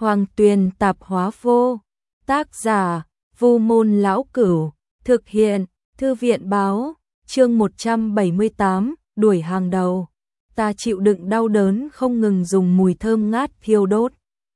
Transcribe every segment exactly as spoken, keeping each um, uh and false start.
Hoàng Tuyền Tạp Hóa Vô. Tác giả: Vu Môn Lão Cửu. Thực hiện: Thư viện Báo. Chương một trăm bảy mươi tám, đuổi hàng đầu. Ta chịu đựng đau đớn không ngừng dùng mùi thơm ngát thiêu đốt.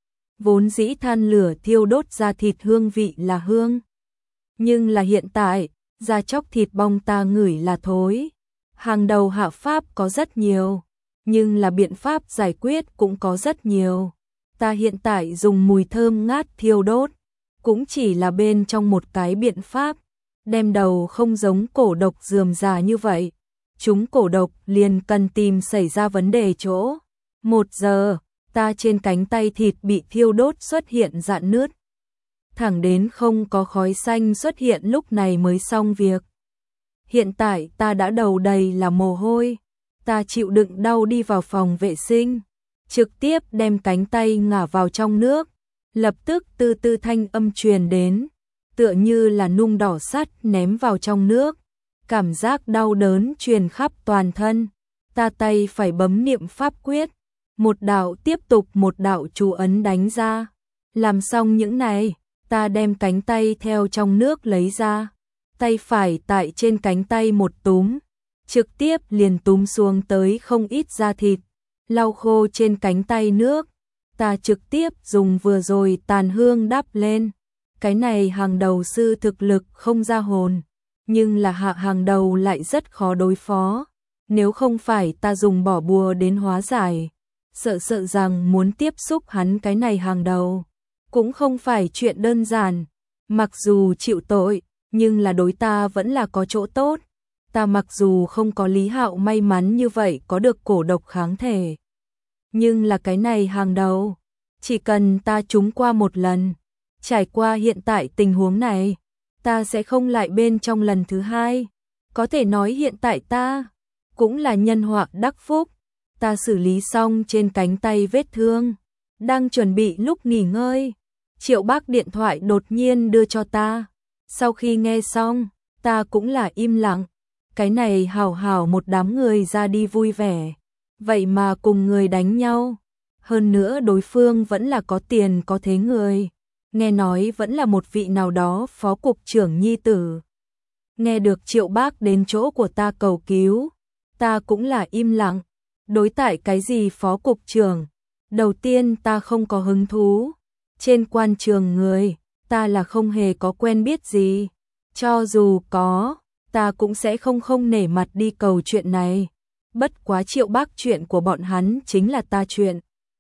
Vốn dĩ than lửa thiêu đốt ra thịt hương vị là hương. Nhưng là hiện tại, da chóc thịt bong ta ngửi là thối. Hàng đầu hạ pháp có rất nhiều, nhưng là biện pháp giải quyết cũng có rất nhiều. Ta hiện tại dùng mùi thơm ngát thiêu đốt, cũng chỉ là bên trong một cái biện pháp, đem đầu không giống cổ độc rườm rà như vậy. Chúng cổ độc liền cần tìm xảy ra vấn đề chỗ. Một giờ, ta trên cánh tay thịt bị thiêu đốt xuất hiện rạn nứt. Thẳng đến không có khói xanh xuất hiện lúc này mới xong việc. Hiện tại ta đã đầu đầy là mồ hôi. Ta chịu đựng đau đi vào phòng vệ sinh, trực tiếp đem cánh tay ngả vào trong nước. Lập tức tư tư thanh âm truyền đến, tựa như là nung đỏ sắt ném vào trong nước. Cảm giác đau đớn truyền khắp toàn thân. Ta tay phải bấm niệm pháp quyết, một đạo tiếp tục một đạo chú ấn đánh ra. Làm xong những này, ta đem cánh tay theo trong nước lấy ra. Tay phải tại trên cánh tay một túm, trực tiếp liền túm xuống tới không ít da thịt, lau khô trên cánh tay nước. Ta trực tiếp dùng vừa rồi tàn hương đắp lên. Cái này hàng đầu sư thực lực không ra hồn, nhưng là hạ hàng đầu lại rất khó đối phó. Nếu không phải ta dùng bỏ bùa đến hóa giải, sợ sợ rằng muốn tiếp xúc hắn cái này hàng đầu cũng không phải chuyện đơn giản. Mặc dù chịu tội, nhưng là đối ta vẫn là có chỗ tốt. Ta mặc dù không có Lý Hạo may mắn như vậy có được cổ độc kháng thể, nhưng là cái này hàng đầu, chỉ cần ta trúng qua một lần, trải qua hiện tại tình huống này, ta sẽ không lại bên trong lần thứ hai. Có thể nói hiện tại ta cũng là nhân họa đắc phúc. Ta xử lý xong trên cánh tay vết thương, đang chuẩn bị lúc nghỉ ngơi, Triệu Bác điện thoại đột nhiên đưa cho ta. Sau khi nghe xong, ta cũng là im lặng. Cái này hào hào một đám người ra đi vui vẻ, vậy mà cùng người đánh nhau. Hơn nữa đối phương vẫn là có tiền có thế người, nghe nói vẫn là một vị nào đó phó cục trưởng nhi tử. Nghe được Triệu Bác đến chỗ của ta cầu cứu, ta cũng là im lặng. Đối tại cái gì phó cục trưởng, đầu tiên ta không có hứng thú. Trên quan trường người, ta là không hề có quen biết gì. Cho dù có, ta cũng sẽ không không nể mặt đi cầu chuyện này. Bất quá Triệu Bác chuyện của bọn hắn chính là ta chuyện.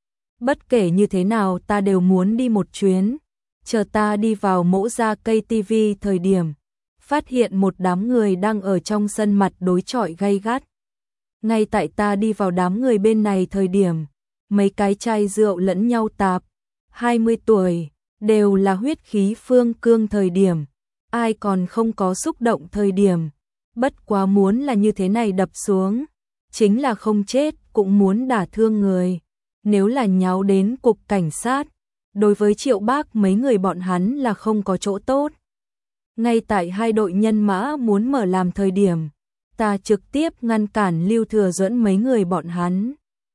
Bất kể như thế nào ta đều muốn đi một chuyến. Chờ ta đi vào mỗ ra cây tivi thời điểm, phát hiện một đám người đang ở trong sân mặt đối chọi gay gắt. Ngay tại ta đi vào đám người bên này thời điểm, mấy cái chai rượu lẫn nhau tạp. hai mươi tuổi, đều là huyết khí phương cương thời điểm. Ai còn không có xúc động thời điểm. Bất quá muốn là như thế này đập xuống, chính là không chết cũng muốn đả thương người. Nếu là nháo đến cục cảnh sát, đối với Triệu Bác mấy người bọn hắn là không có chỗ tốt. Ngay tại hai đội nhân mã muốn mở làm thời điểm, ta trực tiếp ngăn cản Lưu Thừa Duẫn mấy người bọn hắn.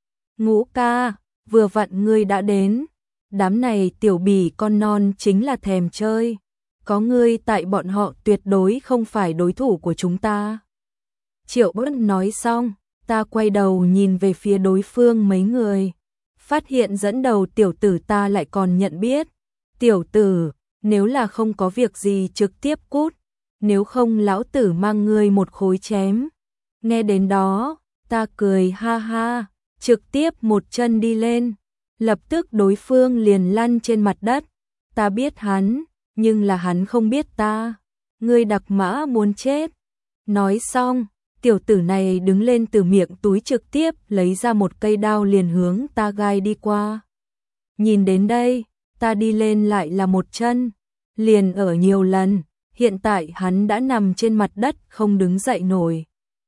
Ngũ ca, vừa vặn ngươi đã đến. Đám này tiểu bỉ con non chính là thèm chơi. Có ngươi tại bọn họ tuyệt đối không phải đối thủ của chúng ta. Triệu Bác nói xong, ta quay đầu nhìn về phía đối phương mấy người. Phát hiện dẫn đầu tiểu tử ta lại còn nhận biết. Tiểu tử, nếu là không có việc gì trực tiếp cút. Nếu không lão tử mang ngươi một khối chém. Nghe đến đó, ta cười ha ha, trực tiếp một chân đi lên. Lập tức đối phương liền lăn trên mặt đất. Ta biết hắn, nhưng là hắn không biết ta. Ngươi đặc mã muốn chết. Nói xong, tiểu tử này đứng lên từ miệng túi trực tiếp lấy ra một cây đao liền hướng ta gai đi qua. Nhìn đến đây, ta đi lên lại là một chân. Liền ở nhiều lần, hiện tại hắn đã nằm trên mặt đất không đứng dậy nổi.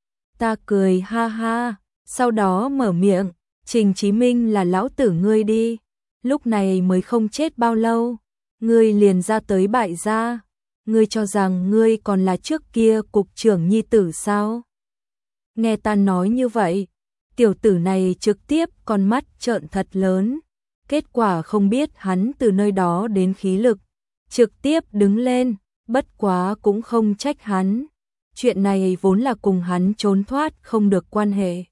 Ta cười ha ha, sau đó mở miệng, Trình Chí Minh là lão tử ngươi đi. Lúc này mới không chết bao lâu, ngươi liền ra tới bại gia. Ngươi cho rằng ngươi còn là trước kia cục trưởng nhi tử sao? Nghe ta nói như vậy, tiểu tử này trực tiếp con mắt trợn thật lớn. Kết quả không biết hắn từ nơi đó đến khí lực, trực tiếp đứng lên, bất quá cũng không trách hắn. Chuyện này vốn là cùng hắn trốn thoát không được quan hệ.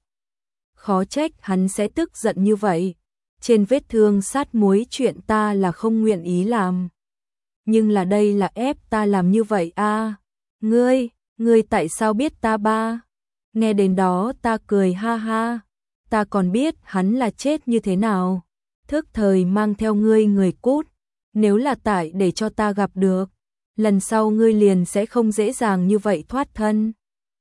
Khó trách hắn sẽ tức giận như vậy. Trên vết thương sát muối chuyện ta là không nguyện ý làm. Nhưng là đây là ép ta làm như vậy a. À, ngươi, ngươi tại sao biết ta ba? Nghe đến đó ta cười ha ha. Ta còn biết hắn là chết như thế nào. Thức thời mang theo ngươi người cút. Nếu là tại để cho ta gặp được, lần sau ngươi liền sẽ không dễ dàng như vậy thoát thân.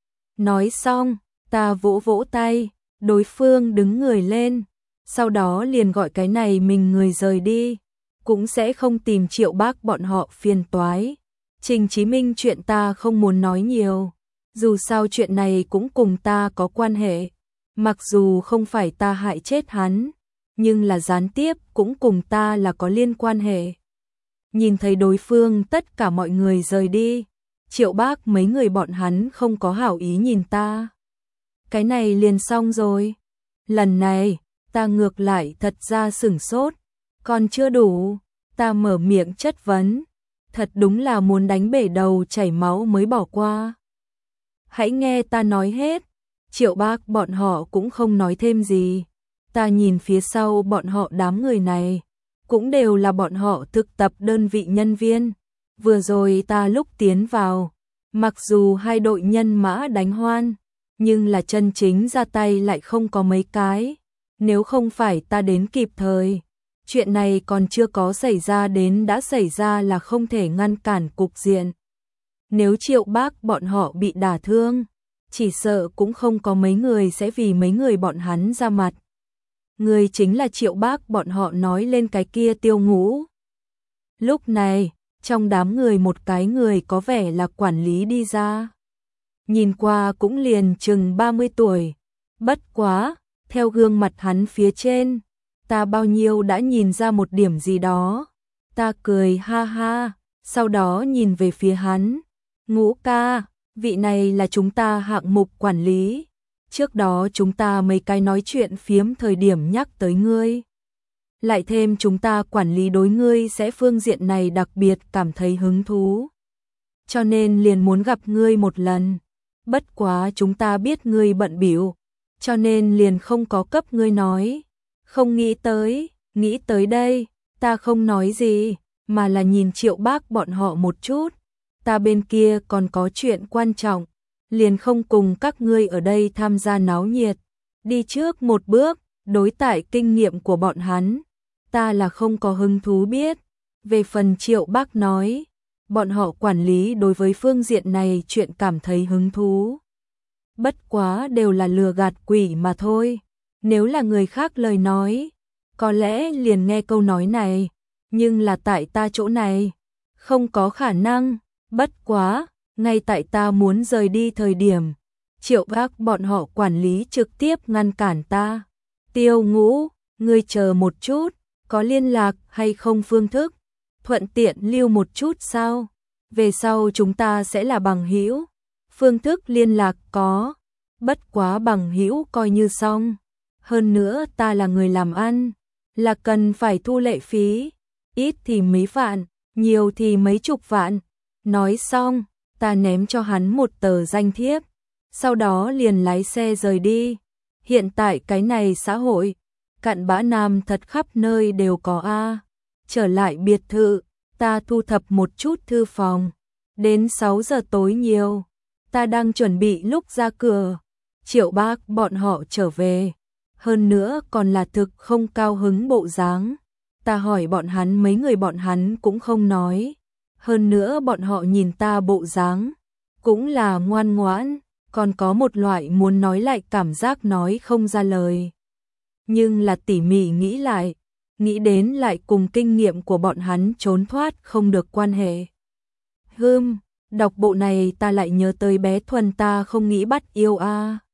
Nói xong, ta vỗ vỗ tay, đối phương đứng người lên, sau đó liền gọi cái này mình người rời đi, cũng sẽ không tìm Triệu Bác bọn họ phiền toái. Trình Chí Minh chuyện ta không muốn nói nhiều, dù sao chuyện này cũng cùng ta có quan hệ, mặc dù không phải ta hại chết hắn, nhưng là gián tiếp cũng cùng ta là có liên quan hệ. Nhìn thấy đối phương tất cả mọi người rời đi, Triệu Bác mấy người bọn hắn không có hảo ý nhìn ta. Cái này liền xong rồi. Lần này, ta ngược lại thật ra sửng sốt, còn chưa đủ, ta mở miệng chất vấn, thật đúng là muốn đánh bể đầu chảy máu mới bỏ qua. Hãy nghe ta nói hết. Triệu Bác bọn họ cũng không nói thêm gì. Ta nhìn phía sau bọn họ đám người này, cũng đều là bọn họ thực tập đơn vị nhân viên. Vừa rồi ta lúc tiến vào, mặc dù hai đội nhân mã đánh hoan, nhưng là chân chính ra tay lại không có mấy cái. Nếu không phải ta đến kịp thời, chuyện này còn chưa có xảy ra đến đã xảy ra là không thể ngăn cản cục diện. Nếu Triệu Bác bọn họ bị đả thương, chỉ sợ cũng không có mấy người sẽ vì mấy người bọn hắn ra mặt. Người chính là Triệu Bác bọn họ nói lên cái kia Tiêu Ngũ. Lúc này, trong đám người một cái người có vẻ là quản lý đi ra. Nhìn qua cũng liền chừng ba mươi tuổi. Bất quá, theo gương mặt hắn phía trên, ta bao nhiêu đã nhìn ra một điểm gì đó. Ta cười ha ha, sau đó nhìn về phía hắn. Ngũ ca, vị này là chúng ta hạng mục quản lý. Trước đó chúng ta mấy cái nói chuyện phiếm thời điểm nhắc tới ngươi. Lại thêm chúng ta quản lý đối ngươi sẽ phương diện này đặc biệt cảm thấy hứng thú. Cho nên liền muốn gặp ngươi một lần. Bất quá chúng ta biết ngươi bận bịu, cho nên liền không có cấp ngươi nói. Không nghĩ tới, nghĩ tới đây, ta không nói gì, mà là nhìn Triệu Bác bọn họ một chút. Ta bên kia còn có chuyện quan trọng, liền không cùng các ngươi ở đây tham gia náo nhiệt. Đi trước một bước, đối tại kinh nghiệm của bọn hắn, ta là không có hứng thú biết. Về phần Triệu Bác nói, bọn họ quản lý đối với phương diện này chuyện cảm thấy hứng thú. Bất quá đều là lừa gạt quỷ mà thôi. Nếu là người khác lời nói, có lẽ liền nghe câu nói này, nhưng là tại ta chỗ này, không có khả năng. Bất quá, ngay tại ta muốn rời đi thời điểm, Triệu Bác bọn họ quản lý trực tiếp ngăn cản ta. Tiêu Ngũ, ngươi chờ một chút, có liên lạc hay không phương thức? Thuận tiện lưu một chút sao? Về sau chúng ta sẽ là bằng hữu. Phương thức liên lạc có, bất quá bằng hữu coi như xong. Hơn nữa ta là người làm ăn, là cần phải thu lệ phí, ít thì mấy vạn, nhiều thì mấy chục vạn. Nói xong, ta ném cho hắn một tờ danh thiếp, sau đó liền lái xe rời đi. Hiện tại cái này xã hội, cặn bã nam thật khắp nơi đều có a. Trở lại biệt thự, ta thu thập một chút thư phòng. Đến sáu giờ tối nhiều, ta đang chuẩn bị lúc ra cửa. Triệu Bác bọn họ trở về, hơn nữa còn là thực không cao hứng bộ dáng. Ta hỏi bọn hắn mấy người bọn hắn cũng không nói. Hơn nữa bọn họ nhìn ta bộ dáng, cũng là ngoan ngoãn, còn có một loại muốn nói lại cảm giác nói không ra lời. Nhưng là tỉ mỉ nghĩ lại, nghĩ đến lại cùng kinh nghiệm của bọn hắn trốn thoát không được quan hệ. Hừm, đọc bộ này ta lại nhớ tới bé Thuần ta không nghĩ bắt yêu a.